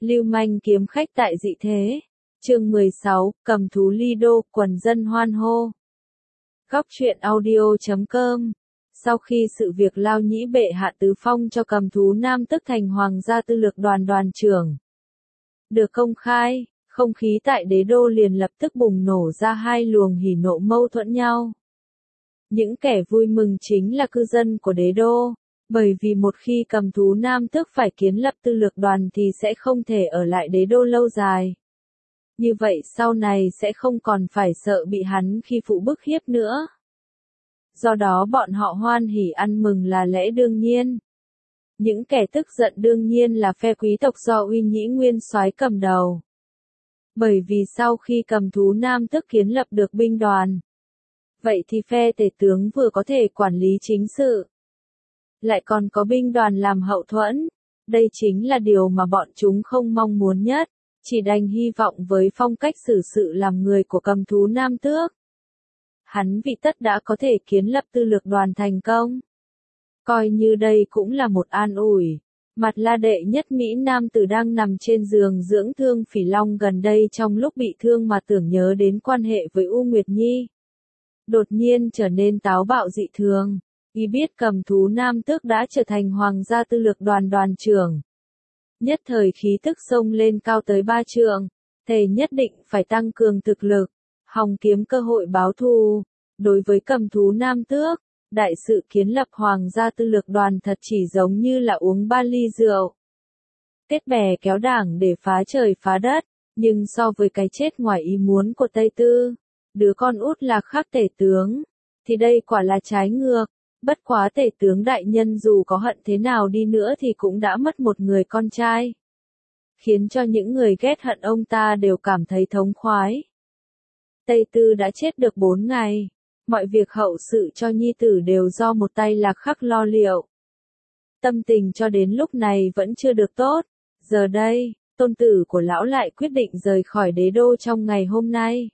Lưu manh kiếm khách tại dị thế. Chương 16, cầm thú Lido, quần dân hoan hô. Góc truyện audio.com. Sau khi sự việc Lao Nhĩ bệ hạ tứ phong cho cầm thú nam tức thành hoàng gia tư lược đoàn đoàn trưởng được công khai, không khí tại đế đô liền lập tức bùng nổ ra hai luồng hỉ nộ mâu thuẫn nhau. Những kẻ vui mừng chính là cư dân của đế đô, bởi vì một khi cầm thú nam tước phải kiến lập tư lược đoàn thì sẽ không thể ở lại đế đô lâu dài. Như vậy sau này sẽ không còn phải sợ bị hắn khi phụ bức hiếp nữa. Do đó bọn họ hoan hỉ ăn mừng là lẽ đương nhiên. Những kẻ tức giận đương nhiên là phe quý tộc do Uy Nhĩ Nguyên soái cầm đầu. Bởi vì sau khi cầm thú nam tước kiến lập được binh đoàn, vậy thì phe tể tướng vừa có thể quản lý chính sự, lại còn có binh đoàn làm hậu thuẫn. Đây chính là điều mà bọn chúng không mong muốn nhất, chỉ đành hy vọng với phong cách xử sự làm người của cầm thú nam tước. Hắn vị tất đã có thể kiến lập tư lược đoàn thành công. Coi như đây cũng là một an ủi. Mặt La đệ nhất Mỹ Nam tử đang nằm trên giường dưỡng thương Phỉ Long gần đây trong lúc bị thương mà tưởng nhớ đến quan hệ với U Nguyệt Nhi. Đột nhiên trở nên táo bạo dị thường. Y biết cầm thú nam tước đã trở thành hoàng gia tư lược đoàn đoàn trưởng. Nhất thời khí tức xông lên cao tới 3 trượng, thề nhất định phải tăng cường thực lực, hòng kiếm cơ hội báo thù. Đối với cầm thú nam tước, đại sự kiến lập hoàng gia tư lược đoàn thật chỉ giống như là uống 3 ly rượu. Kết bè kéo đảng để phá trời phá đất, nhưng so với cái chết ngoài ý muốn của Tây Tư, đứa con út là Khắc tể tướng, thì đây quả là trái ngược. Bất quá tể tướng đại nhân dù có hận thế nào đi nữa thì cũng đã mất một người con trai, khiến cho những người ghét hận ông ta đều cảm thấy thống khoái. Tây Tư đã chết được 4 ngày, mọi việc hậu sự cho nhi tử đều do một tay Lạc Khắc lo liệu. Tâm tình cho đến lúc này vẫn chưa được tốt, giờ đây, tôn tử của lão lại quyết định rời khỏi đế đô trong ngày hôm nay,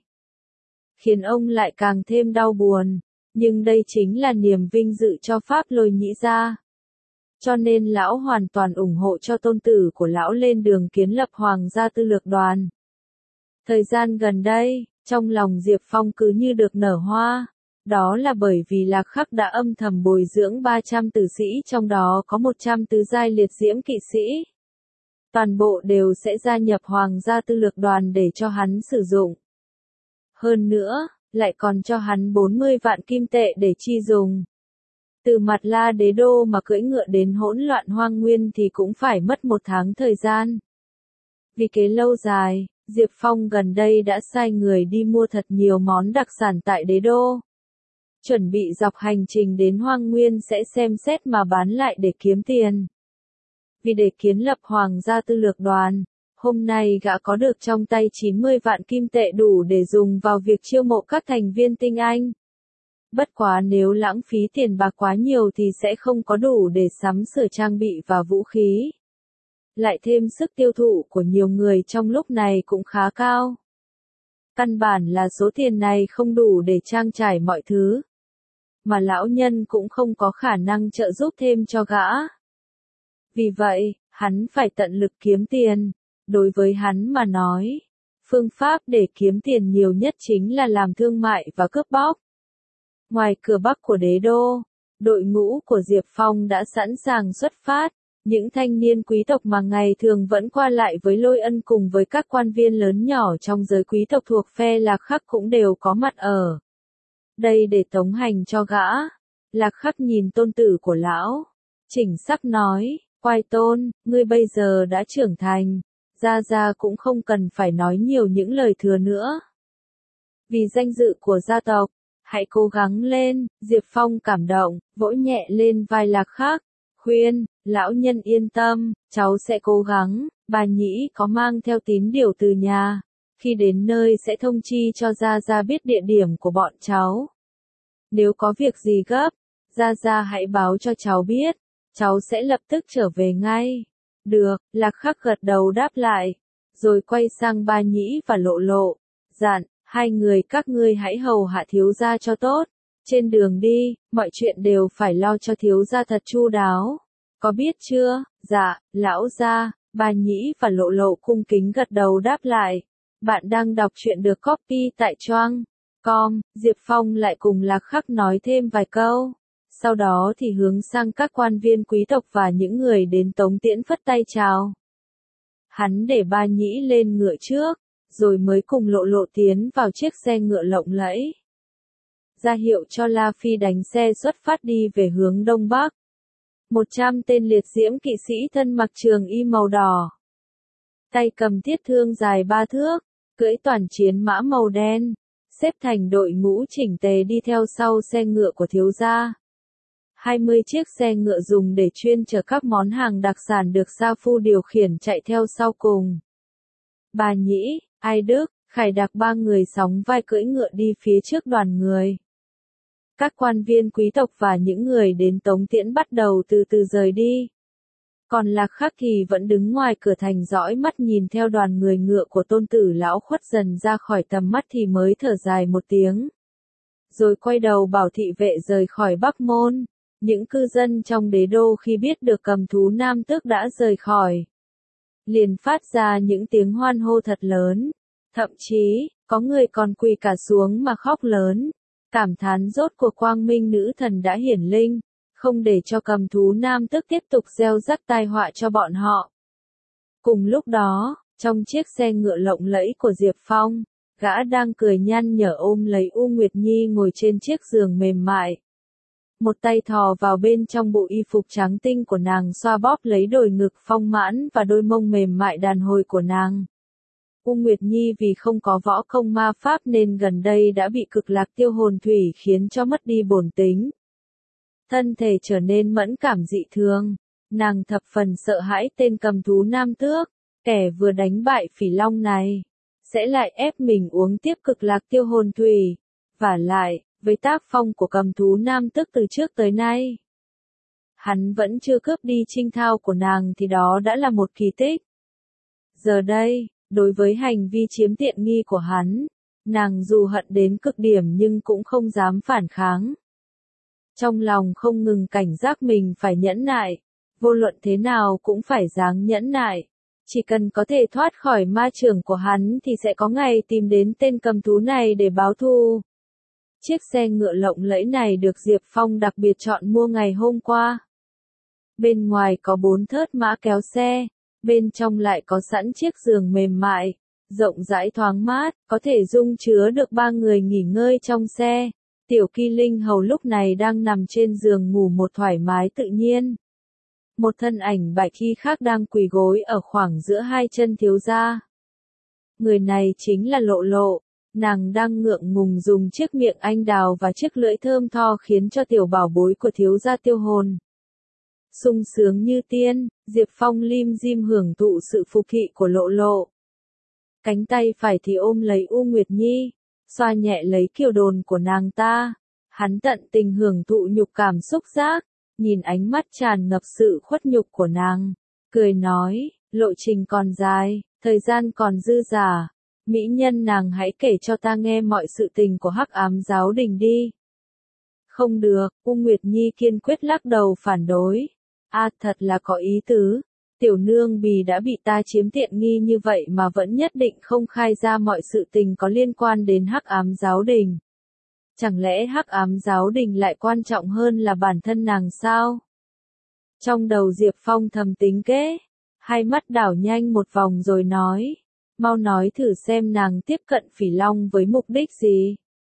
khiến ông lại càng thêm đau buồn. Nhưng đây chính là niềm vinh dự cho Pháp Lôi Nhĩ gia. Cho nên lão hoàn toàn ủng hộ cho tôn tử của lão lên đường kiến lập hoàng gia tư lược đoàn. Thời gian gần đây, trong lòng Diệp Phong cứ như được nở hoa. Đó là bởi vì Lạc Khắc đã âm thầm bồi dưỡng 300 tử sĩ, trong đó có 100 tứ giai liệt diễm kỵ sĩ. Toàn bộ đều sẽ gia nhập hoàng gia tư lược đoàn để cho hắn sử dụng. Hơn nữa, lại còn cho hắn 40 vạn kim tệ để chi dùng. Từ Mặt La đế đô mà cưỡi ngựa đến hỗn loạn hoang nguyên thì cũng phải mất 1 tháng thời gian. Vì kế lâu dài, Diệp Phong gần đây đã sai người đi mua thật nhiều món đặc sản tại đế đô. Chuẩn bị dọc hành trình đến hoang nguyên sẽ xem xét mà bán lại để kiếm tiền. Vì để kiến lập hoàng gia tư lược đoàn, hôm nay gã có được trong tay 90 vạn kim tệ đủ để dùng vào việc chiêu mộ các thành viên tinh anh. Bất quá nếu lãng phí tiền bạc quá nhiều thì sẽ không có đủ để sắm sửa trang bị và vũ khí. Lại thêm sức tiêu thụ của nhiều người trong lúc này cũng khá cao. Căn bản là số tiền này không đủ để trang trải mọi thứ. Mà lão nhân cũng không có khả năng trợ giúp thêm cho gã. Vì vậy, hắn phải tận lực kiếm tiền. Đối với hắn mà nói, phương pháp để kiếm tiền nhiều nhất chính là làm thương mại và cướp bóc. Ngoài cửa bắc của đế đô, đội ngũ của Diệp Phong đã sẵn sàng xuất phát. Những thanh niên quý tộc mà ngày thường vẫn qua lại với Lôi Ân cùng với các quan viên lớn nhỏ trong giới quý tộc thuộc phe Lạc Khắc cũng đều có mặt ở đây để tống hành cho gã. Lạc Khắc nhìn tôn tử của lão, chỉnh sắc nói, Quai tôn, ngươi bây giờ đã trưởng thành. Gia Gia cũng không cần phải nói nhiều những lời thừa nữa. Vì danh dự của gia tộc, hãy cố gắng lên. Diệp Phong cảm động, vỗ nhẹ lên vai Lạc Khắc, khuyên, lão nhân yên tâm, cháu sẽ cố gắng. Bà Nhĩ có mang theo tín điều từ nhà, khi đến nơi sẽ thông chi cho Gia Gia biết địa điểm của bọn cháu. Nếu có việc gì gấp, Gia Gia hãy báo cho cháu biết, cháu sẽ lập tức trở về ngay. Được, Lạc Khắc gật đầu đáp lại, rồi quay sang Ba Nhĩ và Lộ Lộ, dặn, hai người các ngươi hãy hầu hạ thiếu gia cho tốt. Trên đường đi, mọi chuyện đều phải lo cho thiếu gia thật chu đáo. Có biết chưa? Dạ, lão gia. Bà Nhĩ và Lộ Lộ cung kính gật đầu đáp lại. Bạn đang đọc truyện được copy tại Choang.com, Diệp Phong lại cùng Lạc Khắc nói thêm vài câu. Sau đó thì hướng sang các quan viên quý tộc và những người đến Tống Tiễn phất tay chào. Hắn để Ba Nhĩ lên ngựa trước, rồi mới cùng Lộ Lộ tiến vào chiếc xe ngựa lộng lẫy. Ra hiệu cho La Phi đánh xe xuất phát đi về hướng đông bắc. 100 tên liệt diễm kỵ sĩ thân mặc trường y màu đỏ. Tay cầm thiết thương dài 3 thước, cưỡi toàn chiến mã màu đen, xếp thành đội ngũ chỉnh tề đi theo sau xe ngựa của thiếu gia. 20 chiếc xe ngựa dùng để chuyên chở các món hàng đặc sản được Sa Phu điều khiển chạy theo sau cùng. Bà Nhĩ, Ai Đức, Khải Đặc ba người sóng vai cưỡi ngựa đi phía trước đoàn người. Các quan viên quý tộc và những người đến Tống Tiễn bắt đầu từ từ rời đi. Còn Lạc Khắc thì vẫn đứng ngoài cửa thành dõi mắt nhìn theo đoàn người ngựa của tôn tử lão khuất dần ra khỏi tầm mắt thì mới thở dài một tiếng. Rồi quay đầu bảo thị vệ rời khỏi Bắc Môn. Những cư dân trong đế đô khi biết được Cầm Thú Nam Tước đã rời khỏi, liền phát ra những tiếng hoan hô thật lớn. Thậm chí, có người còn quỳ cả xuống mà khóc lớn. Cảm thán rốt cuộc Quang Minh nữ thần đã hiển linh, không để cho Cầm Thú Nam Tước tiếp tục gieo rắc tai họa cho bọn họ. Cùng lúc đó, trong chiếc xe ngựa lộng lẫy của Diệp Phong, gã đang cười nhăn nhở ôm lấy U Nguyệt Nhi ngồi trên chiếc giường mềm mại. Một tay thò vào bên trong bộ y phục trắng tinh của nàng xoa bóp lấy đồi ngực phong mãn và đôi mông mềm mại đàn hồi của nàng. U Nguyệt Nhi vì không có võ công ma pháp nên gần đây đã bị cực lạc tiêu hồn thủy khiến cho mất đi bổn tính. Thân thể trở nên mẫn cảm dị thường, nàng thập phần sợ hãi tên Cầm Thú Nam Tước, kẻ vừa đánh bại Phỉ Long này, sẽ lại ép mình uống tiếp cực lạc tiêu hồn thủy. Vả lại, với tác phong của Cầm Thú Nam Tước từ trước tới nay, hắn vẫn chưa cướp đi trinh thao của nàng thì đó đã là một kỳ tích. Giờ đây, đối với hành vi chiếm tiện nghi của hắn, nàng dù hận đến cực điểm nhưng cũng không dám phản kháng. Trong lòng không ngừng cảnh giác mình phải nhẫn nại, vô luận thế nào cũng phải dáng nhẫn nại. Chỉ cần có thể thoát khỏi ma chưởng của hắn thì sẽ có ngày tìm đến tên cầm thú này để báo thù. Chiếc xe ngựa lộng lẫy này được Diệp Phong đặc biệt chọn mua ngày hôm qua. Bên ngoài có 4 thớt mã kéo xe, bên trong lại có sẵn chiếc giường mềm mại, rộng rãi thoáng mát, có thể dung chứa được 3 người nghỉ ngơi trong xe. Tiểu Kỳ Linh Hầu lúc này đang nằm trên giường ngủ một thoải mái tự nhiên. Một thân ảnh bạch y khác đang quỳ gối ở khoảng giữa hai chân thiếu gia. Người này chính là Lộ Lộ, nàng đang ngượng ngùng dùng chiếc miệng anh đào và chiếc lưỡi thơm tho khiến cho tiểu bảo bối của thiếu gia tiêu hồn sung sướng như tiên. Diệp Phong lim dim hưởng thụ sự phục thị của Lộ Lộ. Cánh tay phải thì ôm lấy U Nguyệt Nhi, xoa nhẹ lấy kiều đồn của nàng ta. Hắn tận tình hưởng thụ nhục cảm xúc giác, nhìn ánh mắt tràn ngập sự khuất nhục của nàng, cười nói, lộ trình còn dài, thời gian còn dư dả. Mỹ nhân nàng hãy kể cho ta nghe mọi sự tình của Hắc Ám Giáo Đình đi. Không được, U Nguyệt Nhi kiên quyết lắc đầu phản đối. Thật là có ý tứ. Tiểu nương bì đã bị ta chiếm tiện nghi như vậy mà vẫn nhất định không khai ra mọi sự tình có liên quan đến Hắc Ám Giáo Đình. Chẳng lẽ Hắc Ám Giáo Đình lại quan trọng hơn là bản thân nàng sao? Trong đầu Diệp Phong thầm tính kế, hai mắt đảo nhanh một vòng rồi nói, mau nói thử xem nàng tiếp cận Phỉ Long với mục đích gì?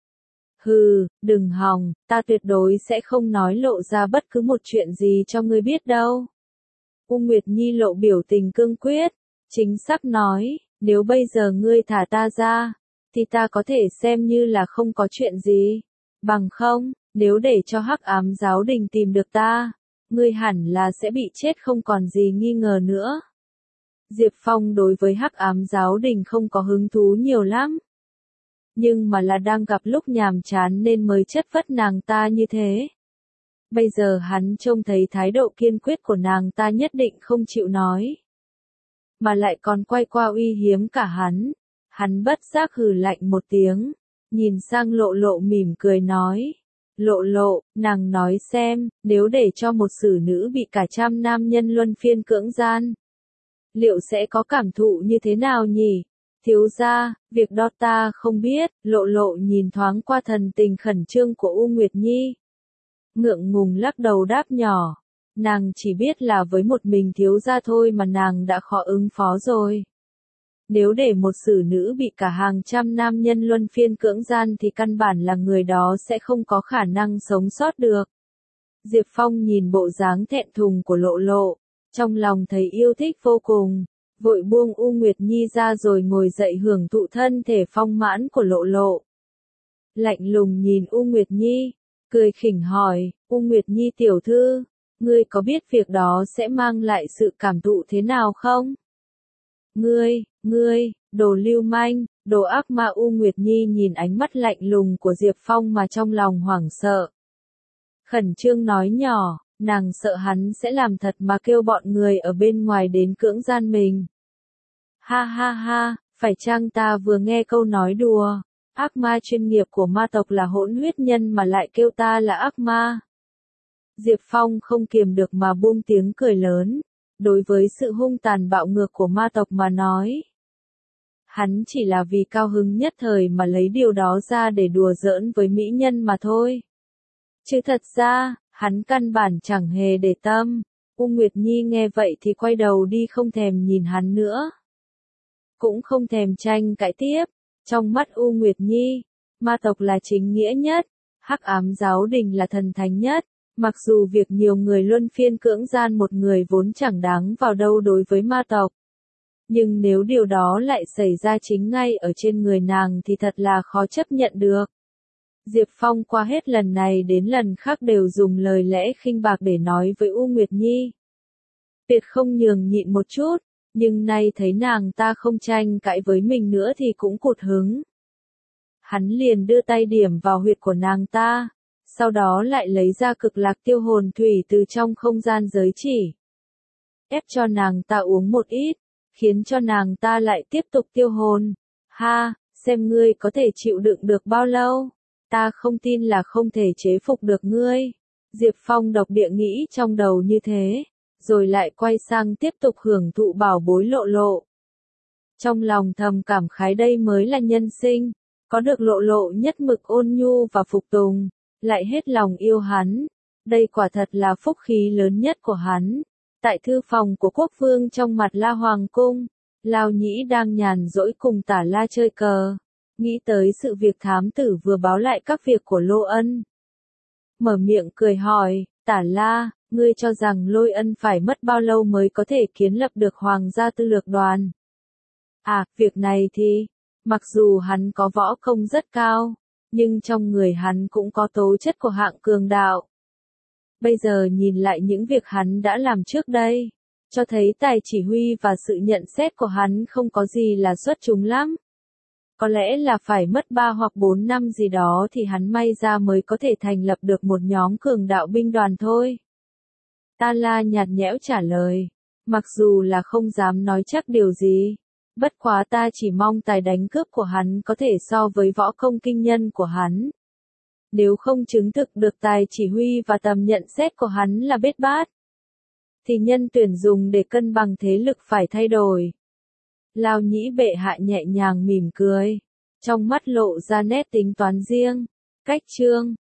Hừ, đừng hòng, ta tuyệt đối sẽ không nói lộ ra bất cứ một chuyện gì cho ngươi biết đâu. U Nguyệt Nhi lộ biểu tình cương quyết, chính xác nói, nếu bây giờ ngươi thả ta ra, thì ta có thể xem như là không có chuyện gì. Bằng không, nếu để cho Hắc Ám Giáo Đình tìm được ta, ngươi hẳn là sẽ bị chết không còn gì nghi ngờ nữa. Diệp Phong đối với Hắc Ám Giáo Đình không có hứng thú nhiều lắm. Nhưng mà là đang gặp lúc nhàm chán nên mới chất vấn nàng ta như thế. Bây giờ hắn trông thấy thái độ kiên quyết của nàng ta nhất định không chịu nói. Mà lại còn quay qua uy hiếm cả hắn. Hắn bất giác hừ lạnh một tiếng. Nhìn sang Lộ Lộ mỉm cười nói. Lộ Lộ, nàng nói xem, nếu để cho một xử nữ bị cả trăm nam nhân luân phiên cưỡng gian. liệu sẽ có cảm thụ như thế nào nhỉ? Thiếu gia, việc đó ta không biết. Lộ Lộ nhìn thoáng qua thần tình khẩn trương của U Nguyệt Nhi. Ngượng ngùng lắc đầu đáp nhỏ. Nàng chỉ biết là với một mình thiếu gia thôi mà nàng đã khó ứng phó rồi. Nếu để một xử nữ bị cả hàng trăm nam nhân luân phiên cưỡng gian thì căn bản là người đó sẽ không có khả năng sống sót được. Diệp Phong nhìn bộ dáng thẹn thùng của Lộ Lộ, trong lòng thấy yêu thích vô cùng, vội buông U Nguyệt Nhi ra rồi ngồi dậy hưởng thụ thân thể phong mãn của Lộ Lộ. Lạnh lùng nhìn U Nguyệt Nhi, cười khỉnh hỏi, U Nguyệt Nhi tiểu thư, ngươi có biết việc đó sẽ mang lại sự cảm thụ thế nào không? Ngươi, đồ lưu manh, đồ ác ma. U Nguyệt Nhi nhìn ánh mắt lạnh lùng của Diệp Phong mà trong lòng hoảng sợ. Khẩn trương nói nhỏ, nàng sợ hắn sẽ làm thật mà kêu bọn người ở bên ngoài đến cưỡng gian mình. Ha ha ha, phải chăng ta vừa nghe câu nói đùa, ác ma chuyên nghiệp của ma tộc là hỗn huyết nhân mà lại kêu ta là ác ma. Diệp Phong không kiềm được mà buông tiếng cười lớn, đối với sự hung tàn bạo ngược của ma tộc mà nói. Hắn chỉ là vì cao hứng nhất thời mà lấy điều đó ra để đùa giỡn với mỹ nhân mà thôi. Chứ thật ra, hắn căn bản chẳng hề để tâm. U Nguyệt Nhi nghe vậy thì quay đầu đi không thèm nhìn hắn nữa. Cũng không thèm tranh cãi tiếp. Trong mắt U Nguyệt Nhi, ma tộc là chính nghĩa nhất, hắc ám giáo đình là thần thánh nhất. Mặc dù việc nhiều người luân phiên cưỡng gian một người vốn chẳng đáng vào đâu đối với ma tộc. Nhưng nếu điều đó lại xảy ra chính ngay ở trên người nàng thì thật là khó chấp nhận được. Diệp Phong qua hết lần này đến lần khác đều dùng lời lẽ khinh bạc để nói với U Nguyệt Nhi. Tuyệt không nhường nhịn một chút, nhưng nay thấy nàng ta không tranh cãi với mình nữa thì cũng cụt hứng. Hắn liền đưa tay điểm vào huyệt của nàng ta, sau đó lại lấy ra cực lạc tiêu hồn thủy từ trong không gian giới chỉ. Ép cho nàng ta uống một ít, khiến cho nàng ta lại tiếp tục tiêu hồn. Ha, xem ngươi có thể chịu đựng được bao lâu. Ta không tin là không thể chế phục được ngươi. Diệp Phong độc địa nghĩ trong đầu như thế, rồi lại quay sang tiếp tục hưởng thụ bảo bối Lộ Lộ. Trong lòng thầm cảm khái đây mới là nhân sinh, có được Lộ Lộ nhất mực ôn nhu và phục tùng, lại hết lòng yêu hắn. Đây quả thật là phúc khí lớn nhất của hắn. Tại thư phòng của quốc vương trong Mặt La Hoàng cung, Lao Nhĩ đang nhàn rỗi cùng Tả La chơi cờ. Nghĩ tới sự việc thám tử vừa báo lại các việc của Lô Ân. Mở miệng cười hỏi, Tả La, ngươi cho rằng Lôi Ân phải mất bao lâu mới có thể kiến lập được Hoàng gia tư lược đoàn? À, việc này thì, mặc dù hắn có võ công rất cao, nhưng trong người hắn cũng có tố chất của hạng cường đạo. Bây giờ nhìn lại những việc hắn đã làm trước đây, cho thấy tài chỉ huy và sự nhận xét của hắn không có gì là xuất chúng lắm. Có lẽ là phải mất 3 hoặc 4 năm gì đó thì hắn may ra mới có thể thành lập được một nhóm cường đạo binh đoàn thôi. Ta La nhạt nhẽo trả lời, mặc dù là không dám nói chắc điều gì, bất quá ta chỉ mong tài đánh cướp của hắn có thể so với võ công kinh nhân của hắn. Nếu không chứng thực được tài chỉ huy và tầm nhận xét của hắn là bết bát, thì nhân tuyển dùng để cân bằng thế lực phải thay đổi. Lao Nhĩ bệ hạ nhẹ nhàng mỉm cười, trong mắt lộ ra nét tính toán riêng. Cách chương